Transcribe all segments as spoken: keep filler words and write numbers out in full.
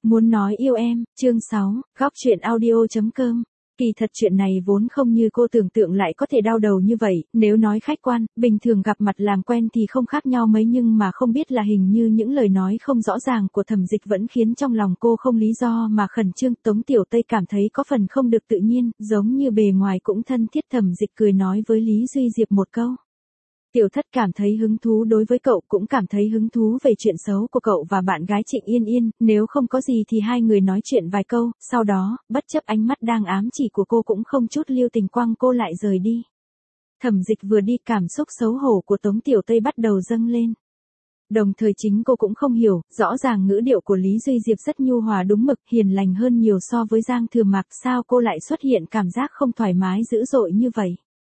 Muốn nói yêu em, chương sáu, góc chuyện audio.com. Kỳ thật chuyện này vốn không như cô tưởng tượng lại có thể đau đầu như vậy, nếu nói khách quan, bình thường gặp mặt làm quen thì không khác nhau mấy nhưng mà không biết là hình như những lời nói không rõ ràng của Thẩm Dịch vẫn khiến trong lòng cô không lý do mà khẩn trương. Tống Tiểu Tây cảm thấy có phần không được tự nhiên, giống như bề ngoài cũng thân thiết. Thẩm Dịch cười nói với Lý Duy Diệp một câu. Tiểu Thất cảm thấy hứng thú đối với cậu, cũng cảm thấy hứng thú về chuyện xấu của cậu và bạn gái Trịnh Yên Yên, nếu không có gì thì hai người nói chuyện vài câu, sau đó, bất chấp ánh mắt đang ám chỉ của cô cũng không chút lưu tình quăng cô lại rời đi. Thẩm Dịch vừa đi, cảm xúc xấu hổ của Tống Tiểu Tây bắt đầu dâng lên. Đồng thời chính cô cũng không hiểu, rõ ràng ngữ điệu của Lý Duy Diệp rất nhu hòa đúng mực, hiền lành hơn nhiều so với Giang Thừa Mạc, sao cô lại xuất hiện cảm giác không thoải mái dữ dội như vậy.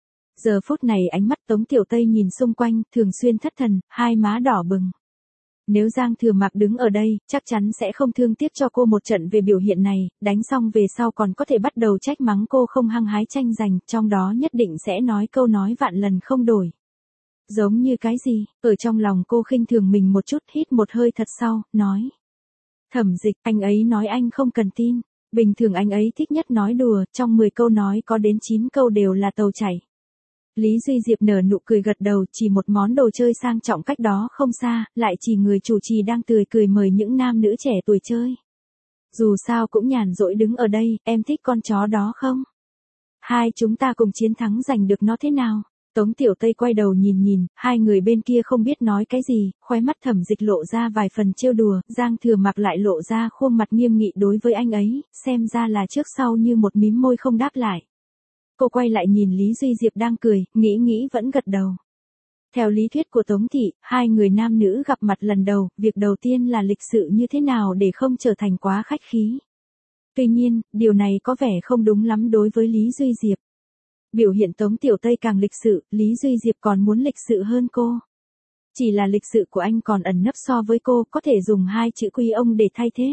Giờ phút này ánh mắt Tống Tiểu Tây nhìn xung quanh, thường xuyên thất thần, hai má đỏ bừng. Nếu Giang Thừa Mạc đứng ở đây, chắc chắn sẽ không thương tiếc cho cô một trận về biểu hiện này, đánh xong về sau còn có thể bắt đầu trách mắng cô không hăng hái tranh giành, trong đó nhất định sẽ nói câu nói vạn lần không đổi. Giống như cái gì? Ở trong lòng cô khinh thường mình một chút, hít một hơi thật sâu, nói. Thẩm Dịch, anh ấy nói anh không cần tin. Bình thường anh ấy thích nhất nói đùa, trong mười câu nói có đến chín câu đều là tàu chảy. Lý Duy Diệp nở nụ cười gật đầu, chỉ một món đồ chơi sang trọng cách đó không xa, lại chỉ người chủ trì đang tươi cười mời những nam nữ trẻ tuổi chơi. Dù sao cũng nhàn rỗi đứng ở đây, em thích con chó đó không? Hai chúng ta cùng chiến thắng giành được nó thế nào? Tống Tiểu Tây quay đầu nhìn nhìn, hai người bên kia không biết nói cái gì, khóe mắt Thẩm Dịch lộ ra vài phần trêu đùa, Giang Thừa Mạc lại lộ ra khuôn mặt nghiêm nghị đối với anh ấy, xem ra là trước sau như một mím môi không đáp lại. Cô quay lại nhìn Lý Duy Diệp đang cười, nghĩ nghĩ vẫn gật đầu. Theo lý thuyết của Tống Thị, hai người nam nữ gặp mặt lần đầu, việc đầu tiên là lịch sự như thế nào để không trở thành quá khách khí. Tuy nhiên, điều này có vẻ không đúng lắm đối với Lý Duy Diệp. Biểu hiện Tống Tiểu Tây càng lịch sự, Lý Duy Diệp còn muốn lịch sự hơn cô. Chỉ là lịch sự của anh còn ẩn nấp so với cô, có thể dùng hai chữ quý ông để thay thế.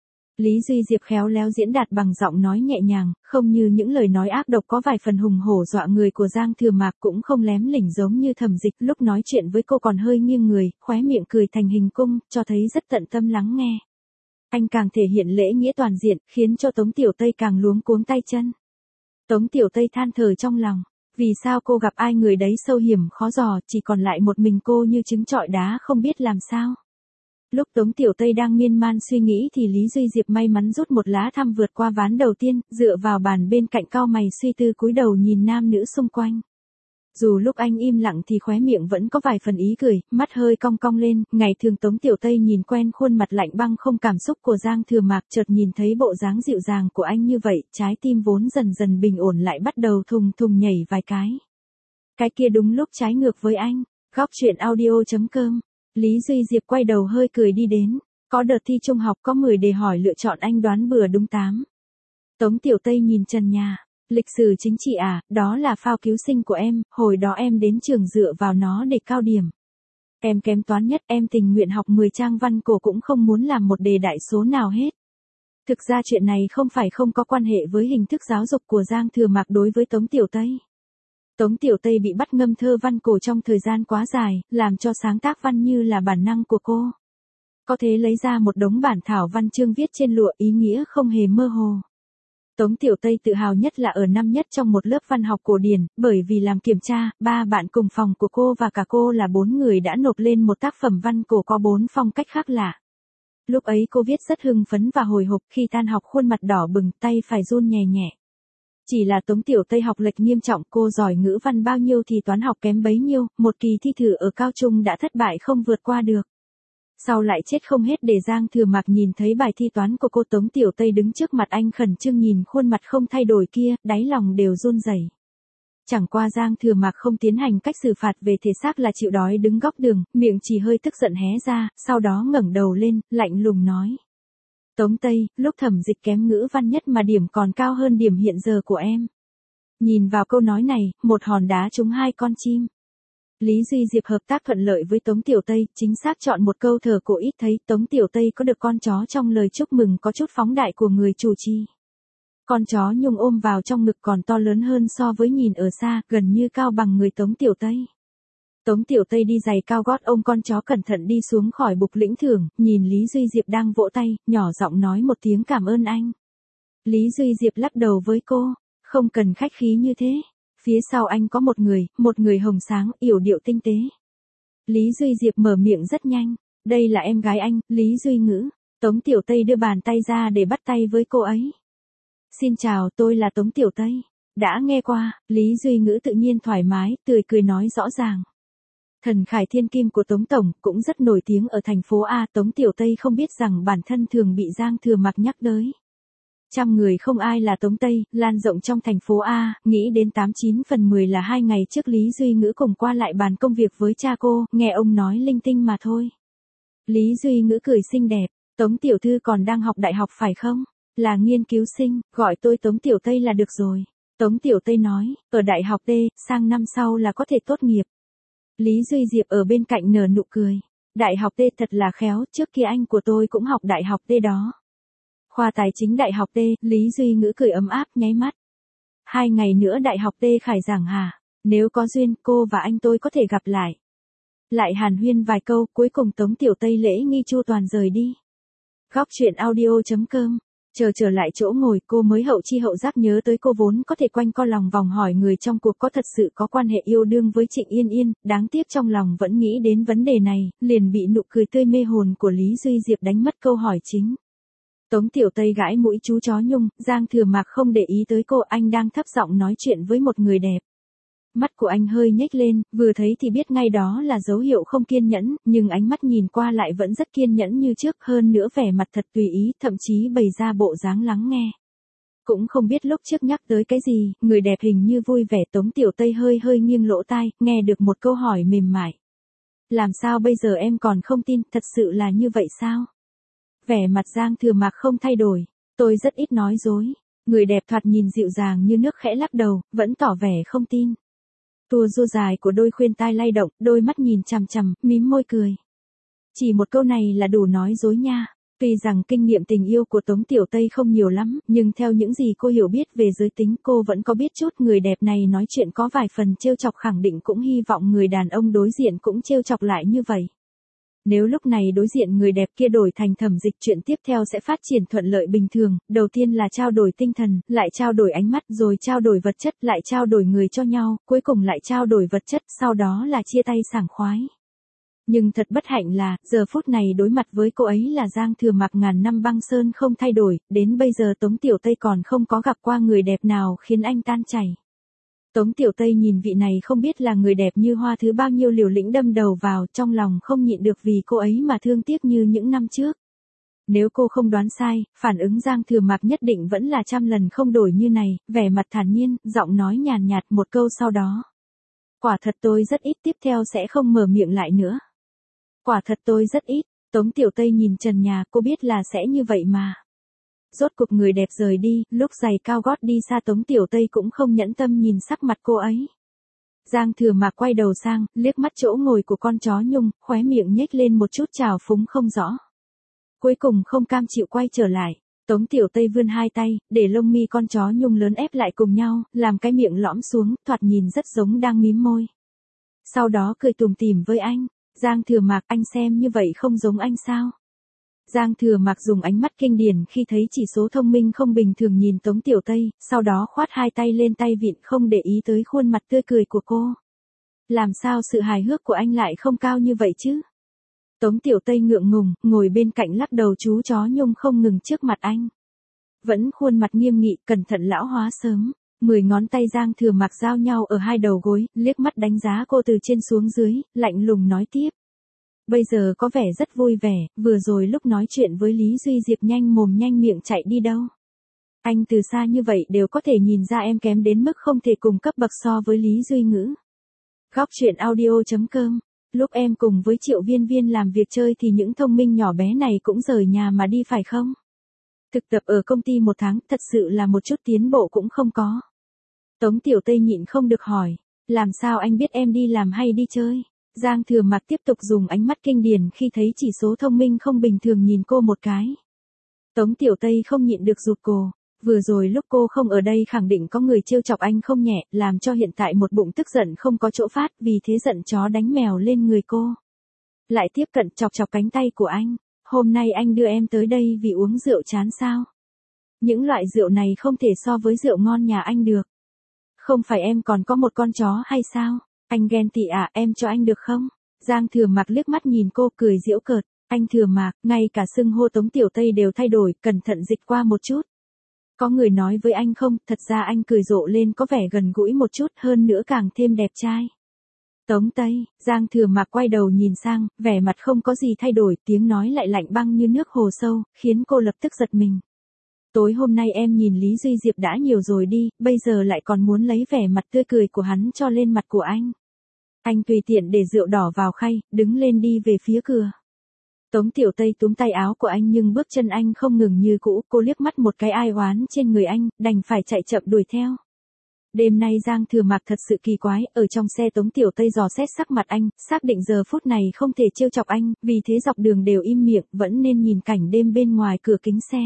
Lý Duy Diệp khéo léo diễn đạt bằng giọng nói nhẹ nhàng, không như những lời nói ác độc có vài phần hùng hổ dọa người của Giang Thừa Mạc, cũng không lém lỉnh giống như Thẩm Dịch, lúc nói chuyện với cô còn hơi nghiêng người, khóe miệng cười thành hình cung, cho thấy rất tận tâm lắng nghe. Anh càng thể hiện lễ nghĩa toàn diện, khiến cho Tống Tiểu Tây càng luống cuống tay chân. Tống Tiểu Tây than thở trong lòng, vì sao cô gặp ai người đấy sâu hiểm khó dò, chỉ còn lại một mình cô như trứng trọi đá không biết làm sao. Lúc Tống Tiểu Tây đang miên man suy nghĩ thì Lý Duy Diệp may mắn rút một lá thăm vượt qua ván đầu tiên, dựa vào bàn bên cạnh cau mày suy tư cúi đầu nhìn nam nữ xung quanh. Dù lúc anh im lặng thì khóe miệng vẫn có vài phần ý cười, mắt hơi cong cong lên, ngày thường Tống Tiểu Tây nhìn quen khuôn mặt lạnh băng không cảm xúc của Giang Thừa Mạc, chợt nhìn thấy bộ dáng dịu dàng của anh như vậy, trái tim vốn dần dần bình ổn lại bắt đầu thùng thùng nhảy vài cái. Cái kia đúng lúc trái ngược với anh. Góc chuyện audio.com. Lý Duy Diệp quay đầu hơi cười đi đến. Có đợt thi trung học có mười đề hỏi lựa chọn anh đoán bừa đúng tám. Tống Tiểu Tây nhìn trần nhà. Lịch sử chính trị à, đó là phao cứu sinh của em, hồi đó em đến trường dựa vào nó để cao điểm. Em kém toán nhất, em tình nguyện học mười trang văn cổ cũng không muốn làm một đề đại số nào hết. Thực ra chuyện này không phải không có quan hệ với hình thức giáo dục của Giang Thừa Mạc đối với Tống Tiểu Tây. Tống Tiểu Tây bị bắt ngâm thơ văn cổ trong thời gian quá dài, làm cho sáng tác văn như là bản năng của cô. Có thể lấy ra một đống bản thảo văn chương viết trên lụa, ý nghĩa không hề mơ hồ. Tống Tiểu Tây tự hào nhất là ở năm nhất trong một lớp văn học cổ điển, bởi vì làm kiểm tra, ba bạn cùng phòng của cô và cả cô là bốn người đã nộp lên một tác phẩm văn cổ có bốn phong cách khác lạ. Lúc ấy cô viết rất hưng phấn và hồi hộp, khi tan học khuôn mặt đỏ bừng, tay phải run nhẹ nhẹ. Chỉ là Tống Tiểu Tây học lệch nghiêm trọng, cô giỏi ngữ văn bao nhiêu thì toán học kém bấy nhiêu, một kỳ thi thử ở cao trung đã thất bại không vượt qua được. Sau lại chết không hết để Giang Thừa Mạc nhìn thấy bài thi toán của cô. Tống Tiểu Tây đứng trước mặt anh khẩn trương nhìn khuôn mặt không thay đổi kia, đáy lòng đều run rẩy. Chẳng qua Giang Thừa Mạc không tiến hành cách xử phạt về thể xác là chịu đói đứng góc đường, miệng chỉ hơi tức giận hé ra, sau đó ngẩng đầu lên, lạnh lùng nói. Tống Tây, lúc Thẩm Dịch kém ngữ văn nhất mà điểm còn cao hơn điểm hiện giờ của em. Nhìn vào câu nói này, một hòn đá trúng hai con chim. Lý Duy Diệp hợp tác thuận lợi với Tống Tiểu Tây, chính xác chọn một câu thơ cổ ít thấy. Tống Tiểu Tây có được con chó trong lời chúc mừng có chút phóng đại của người chủ trì. Con chó Nhung ôm vào trong ngực còn to lớn hơn so với nhìn ở xa, gần như cao bằng người Tống Tiểu Tây. Tống Tiểu Tây đi giày cao gót ôm con chó cẩn thận đi xuống khỏi bục lĩnh thưởng, nhìn Lý Duy Diệp đang vỗ tay, nhỏ giọng nói một tiếng cảm ơn anh. Lý Duy Diệp lắc đầu với cô, không cần khách khí như thế. Phía sau anh có một người, một người hồng sáng, yểu điệu tinh tế. Lý Duy Diệp mở miệng rất nhanh, đây là em gái anh, Lý Duy Ngữ. Tống Tiểu Tây đưa bàn tay ra để bắt tay với cô ấy. Xin chào, tôi là Tống Tiểu Tây. Đã nghe qua, Lý Duy Ngữ tự nhiên thoải mái, tươi cười nói rõ ràng. Thần khải thiên kim của Tống Tổng cũng rất nổi tiếng ở thành phố A. Tống Tiểu Tây không biết rằng bản thân thường bị Giang Thừa Mặc nhắc tới. Trăm người không ai là Tống Tây, lan rộng trong thành phố A, nghĩ đến tám chín phần mười là hai ngày trước Lý Duy Ngữ cùng qua lại bàn công việc với cha cô, nghe ông nói linh tinh mà thôi. Lý Duy Ngữ cười xinh đẹp, Tống Tiểu Thư còn đang học đại học phải không? Là nghiên cứu sinh, gọi tôi Tống Tiểu Tây là được rồi. Tống Tiểu Tây nói, ở đại học T, sang năm sau là có thể tốt nghiệp. Lý Duy Diệp ở bên cạnh nở nụ cười. Đại học T thật là khéo, trước kia anh của tôi cũng học đại học T đó. Khoa tài chính đại học T, Lý Duy Ngữ cười ấm áp nháy mắt. Hai ngày nữa đại học T khải giảng hả? Nếu có duyên, cô và anh tôi có thể gặp lại. Lại hàn huyên vài câu, cuối cùng Tống Tiểu Tây lễ nghi chu toàn rời đi. Góc truyện audio chấm com. Chờ trở lại chỗ ngồi, cô mới hậu chi hậu giác nhớ tới cô vốn có thể quanh co lòng vòng hỏi người trong cuộc có thật sự có quan hệ yêu đương với Trịnh Yên Yên, đáng tiếc trong lòng vẫn nghĩ đến vấn đề này, liền bị nụ cười tươi mê hồn của Lý Duy Diệp đánh mất câu hỏi chính. Tống Tiểu Tây gãi mũi chú chó Nhung, Giang Thừa Mặc không để ý tới cô, anh đang thấp giọng nói chuyện với một người đẹp. Mắt của anh hơi nhếch lên, vừa thấy thì biết ngay đó là dấu hiệu không kiên nhẫn, nhưng ánh mắt nhìn qua lại vẫn rất kiên nhẫn như trước, hơn nữa vẻ mặt thật tùy ý, thậm chí bày ra bộ dáng lắng nghe. Cũng không biết lúc trước nhắc tới cái gì, người đẹp hình như vui vẻ. Tống Tiểu Tây hơi hơi nghiêng lỗ tai, nghe được một câu hỏi mềm mại. Làm sao bây giờ em còn không tin, thật sự là như vậy sao? Vẻ mặt Giang Thừa Mặc không thay đổi, tôi rất ít nói dối. Người đẹp thoạt nhìn dịu dàng như nước khẽ lắc đầu, vẫn tỏ vẻ không tin. Tua rua dài của đôi khuyên tai lay động, đôi mắt nhìn chằm chằm, mím môi cười. Chỉ một câu này là đủ nói dối nha. Tuy rằng kinh nghiệm tình yêu của Tống Tiểu Tây không nhiều lắm, nhưng theo những gì cô hiểu biết về giới tính cô vẫn có biết chút. Người đẹp này nói chuyện có vài phần trêu chọc, khẳng định cũng hy vọng người đàn ông đối diện cũng trêu chọc lại như vậy. Nếu lúc này đối diện người đẹp kia đổi thành Thẩm Dịch, chuyện tiếp theo sẽ phát triển thuận lợi bình thường, đầu tiên là trao đổi tinh thần, lại trao đổi ánh mắt, rồi trao đổi vật chất, lại trao đổi người cho nhau, cuối cùng lại trao đổi vật chất, sau đó là chia tay sảng khoái. Nhưng thật bất hạnh là, giờ phút này đối mặt với cô ấy là Giang Thừa Mặc ngàn năm băng sơn không thay đổi, đến bây giờ Tống Tiểu Tây còn không có gặp qua người đẹp nào khiến anh tan chảy. Tống Tiểu Tây nhìn vị này không biết là người đẹp như hoa thứ bao nhiêu liều lĩnh đâm đầu vào, trong lòng không nhịn được vì cô ấy mà thương tiếc như những năm trước. Nếu cô không đoán sai, phản ứng Giang Thừa Mặc nhất định vẫn là trăm lần không đổi như này, vẻ mặt thản nhiên, giọng nói nhàn nhạt một câu sau đó. Quả thật tôi rất ít, tiếp theo sẽ không mở miệng lại nữa. Quả thật tôi rất ít. Tống Tiểu Tây nhìn trần nhà, cô biết là sẽ như vậy mà. Rốt cuộc người đẹp rời đi, lúc giày cao gót đi xa Tống Tiểu Tây cũng không nhẫn tâm nhìn sắc mặt cô ấy. Giang Thừa Mặc quay đầu sang, liếc mắt chỗ ngồi của con chó Nhung, khóe miệng nhếch lên một chút trào phúng không rõ. Cuối cùng không cam chịu quay trở lại, Tống Tiểu Tây vươn hai tay, để lông mi con chó Nhung lớn ép lại cùng nhau, làm cái miệng lõm xuống, thoạt nhìn rất giống đang mím môi. Sau đó cười tủm tỉm với anh. Giang Thừa Mặc, anh xem như vậy không giống anh sao? Giang Thừa Mặc dùng ánh mắt kinh điển khi thấy chỉ số thông minh không bình thường nhìn Tống Tiểu Tây, sau đó khoát hai tay lên tay vịn không để ý tới khuôn mặt tươi cười của cô. Làm sao sự hài hước của anh lại không cao như vậy chứ? Tống Tiểu Tây ngượng ngùng, ngồi bên cạnh lắc đầu, chú chó Nhung không ngừng trước mặt anh. Vẫn khuôn mặt nghiêm nghị, cẩn thận lão hóa sớm. Mười ngón tay Giang Thừa Mặc giao nhau ở hai đầu gối, liếc mắt đánh giá cô từ trên xuống dưới, lạnh lùng nói tiếp. Bây giờ có vẻ rất vui vẻ, vừa rồi lúc nói chuyện với Lý Duy Diệp nhanh mồm nhanh miệng chạy đi đâu. Anh từ xa như vậy đều có thể nhìn ra em kém đến mức không thể cùng cấp bậc so với Lý Duy Ngữ. Góc truyện audio chấm com. Lúc em cùng với Triệu Viên Viên làm việc chơi thì những thông minh nhỏ bé này cũng rời nhà mà đi phải không? Thực tập ở công ty một tháng, thật sự là một chút tiến bộ cũng không có. Tống Tiểu Tây nhịn không được hỏi, làm sao anh biết em đi làm hay đi chơi? Giang Thừa Mặc tiếp tục dùng ánh mắt kinh điển khi thấy chỉ số thông minh không bình thường nhìn cô một cái. Tống Tiểu Tây không nhịn được rụt cổ, Vừa rồi lúc cô không ở đây khẳng định có người trêu chọc anh không nhẹ, làm cho hiện tại một bụng tức giận không có chỗ phát, vì thế giận chó đánh mèo lên người cô. Lại tiếp cận chọc chọc cánh tay của anh. Hôm nay anh đưa em tới đây vì uống rượu chán sao? Những loại rượu này không thể so với rượu ngon nhà anh được. Không phải em còn có một con chó hay sao? Anh ghen tị à, em cho anh được không? Giang Thừa Mạc liếc mắt nhìn cô cười giễu cợt. Anh Thừa Mạc, ngay cả xưng hô Tống Tiểu Tây đều thay đổi, cẩn thận dịch qua một chút. Có người nói với anh không, thật ra anh cười rộ lên có vẻ gần gũi một chút, hơn nữa càng thêm đẹp trai. Tống Tây, Giang Thừa Mạc quay đầu nhìn sang, vẻ mặt không có gì thay đổi, tiếng nói lại lạnh băng như nước hồ sâu, khiến cô lập tức giật mình. Tối hôm nay em nhìn Lý Duy Diệp đã nhiều rồi đi, bây giờ lại còn muốn lấy vẻ mặt tươi cười của hắn cho lên mặt của anh. Anh tùy tiện để rượu đỏ vào khay, đứng lên đi về phía cửa. Tống Tiểu Tây túm tay áo của anh nhưng bước chân anh không ngừng như cũ, cô liếc mắt một cái ai oán trên người anh, đành phải chạy chậm đuổi theo. Đêm nay Giang Thừa Mạc thật sự kỳ quái, ở trong xe Tống Tiểu Tây dò xét sắc mặt anh, xác định giờ phút này không thể trêu chọc anh, vì thế dọc đường đều im miệng, vẫn nên nhìn cảnh đêm bên ngoài cửa kính xe.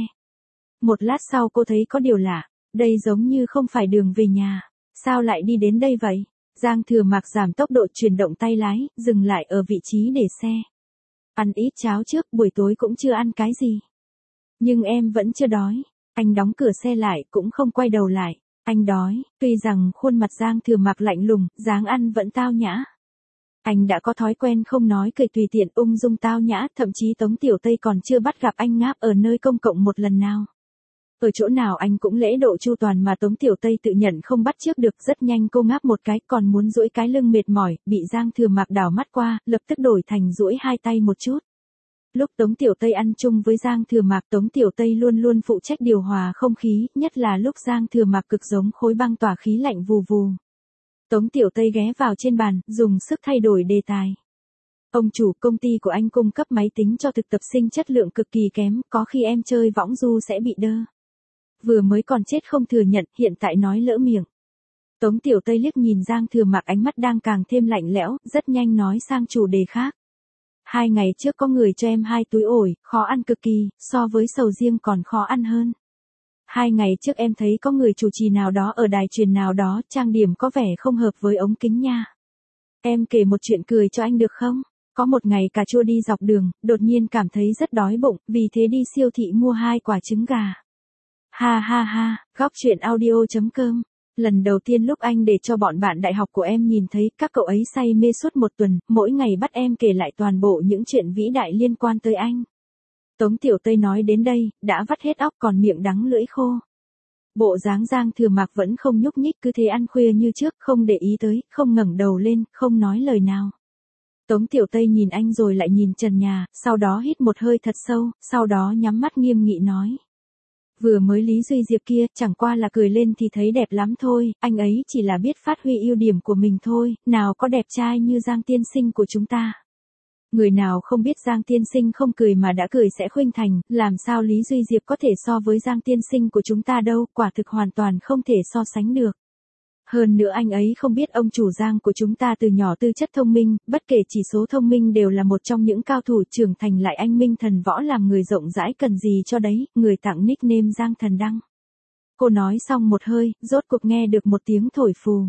Một lát sau cô thấy có điều lạ, đây giống như không phải đường về nhà, sao lại đi đến đây vậy? Giang Thừa Mạc giảm tốc độ chuyển động tay lái, dừng lại ở vị trí để xe. Ăn ít cháo trước, buổi tối cũng chưa ăn cái gì. Nhưng em vẫn chưa đói. Anh đóng cửa xe lại, cũng không quay đầu lại. Anh đói, tuy rằng khuôn mặt Giang Thừa Mạc lạnh lùng, dáng ăn vẫn tao nhã. Anh đã có thói quen không nói cười tùy tiện, ung dung tao nhã, thậm chí Tống Tiểu Tây còn chưa bắt gặp anh ngáp ở nơi công cộng một lần nào. Ở chỗ nào anh cũng lễ độ chu toàn mà Tống Tiểu Tây tự nhận không bắt chước được, rất nhanh cô ngáp một cái, còn muốn duỗi cái lưng mệt mỏi, bị Giang Thừa Mạc đảo mắt qua, lập tức đổi thành duỗi hai tay một chút. Lúc Tống Tiểu Tây ăn chung với Giang Thừa Mạc, Tống Tiểu Tây luôn luôn phụ trách điều hòa không khí, nhất là lúc Giang Thừa Mạc cực giống khối băng tỏa khí lạnh vù vù. Tống Tiểu Tây ghé vào trên bàn, dùng sức thay đổi đề tài. Ông chủ, công ty của anh cung cấp máy tính cho thực tập sinh chất lượng cực kỳ kém, có khi em chơi võng du sẽ bị đơ. Vừa mới còn chết không thừa nhận, hiện tại nói lỡ miệng. Tống Tiểu Tây liếc nhìn Giang Thừa Mạc, ánh mắt đang càng thêm lạnh lẽo, rất nhanh nói sang chủ đề khác. Hai ngày trước có người cho em hai túi ổi, khó ăn cực kỳ, so với sầu riêng còn khó ăn hơn. Hai ngày trước em thấy có người chủ trì nào đó ở đài truyền nào đó, trang điểm có vẻ không hợp với ống kính nha. Em kể một chuyện cười cho anh được không? Có một ngày cà chua đi dọc đường, đột nhiên cảm thấy rất đói bụng, vì thế đi siêu thị mua hai quả trứng gà. Ha ha ha, góc truyện audio chấm com. Lần đầu tiên lúc anh để cho bọn bạn đại học của em nhìn thấy, các cậu ấy say mê suốt một tuần, mỗi ngày bắt em kể lại toàn bộ những chuyện vĩ đại liên quan tới anh. Tống Tiểu Tây nói đến đây, đã vắt hết óc còn miệng đắng lưỡi khô. Bộ dáng Giang Thừa Mạc vẫn không nhúc nhích, cứ thế ăn khuya như trước, không để ý tới, không ngẩng đầu lên, không nói lời nào. Tống Tiểu Tây nhìn anh rồi lại nhìn trần nhà, sau đó hít một hơi thật sâu, sau đó nhắm mắt nghiêm nghị nói. Vừa mới Lý Duy Diệp kia, chẳng qua là cười lên thì thấy đẹp lắm thôi, anh ấy chỉ là biết phát huy ưu điểm của mình thôi, nào có đẹp trai như Giang tiên sinh của chúng ta. Người nào không biết Giang tiên sinh không cười mà đã cười sẽ khuynh thành, làm sao Lý Duy Diệp có thể so với Giang tiên sinh của chúng ta đâu, quả thực hoàn toàn không thể so sánh được. Hơn nữa anh ấy không biết ông chủ Giang của chúng ta từ nhỏ tư chất thông minh, bất kể chỉ số thông minh đều là một trong những cao thủ, trưởng thành lại anh minh thần võ, làm người rộng rãi cần gì cho đấy, người tặng nickname Giang Thần Đăng. Cô nói xong một hơi, rốt cuộc nghe được một tiếng thổi phù.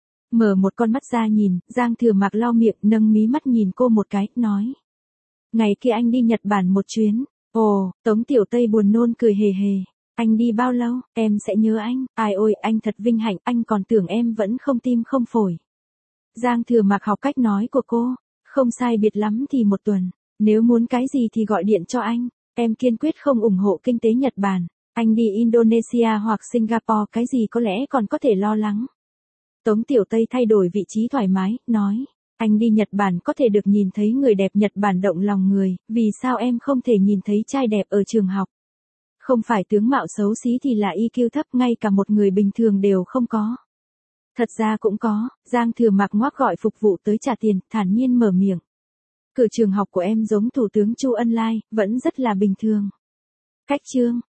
Mở một con mắt ra nhìn, Giang Thừa Mạc lau miệng, nâng mí mắt nhìn cô một cái, nói. Ngày kia anh đi Nhật Bản một chuyến. Ồ, Tống Tiểu Tây buồn nôn cười hề hề. Anh đi bao lâu, em sẽ nhớ anh, ai ôi, anh thật vinh hạnh, anh còn tưởng em vẫn không tim không phổi. Giang Thừa Mạc học cách nói của cô, không sai biệt lắm thì một tuần, nếu muốn cái gì thì gọi điện cho anh, em kiên quyết không ủng hộ kinh tế Nhật Bản, anh đi Indonesia hoặc Singapore cái gì có lẽ còn có thể lo lắng. Tống Tiểu Tây thay đổi vị trí thoải mái, nói, anh đi Nhật Bản có thể được nhìn thấy người đẹp Nhật Bản động lòng người, vì sao em không thể nhìn thấy trai đẹp ở trường học? Không phải tướng mạo xấu xí thì là i kiu thấp, ngay cả một người bình thường đều không có. Thật ra cũng có, Giang Thừa Mạc ngoác gọi phục vụ tới trả tiền, thản nhiên mở miệng. Cửa trường học của em giống Thủ tướng Chu Ân Lai, vẫn rất là bình thường. Cách chương,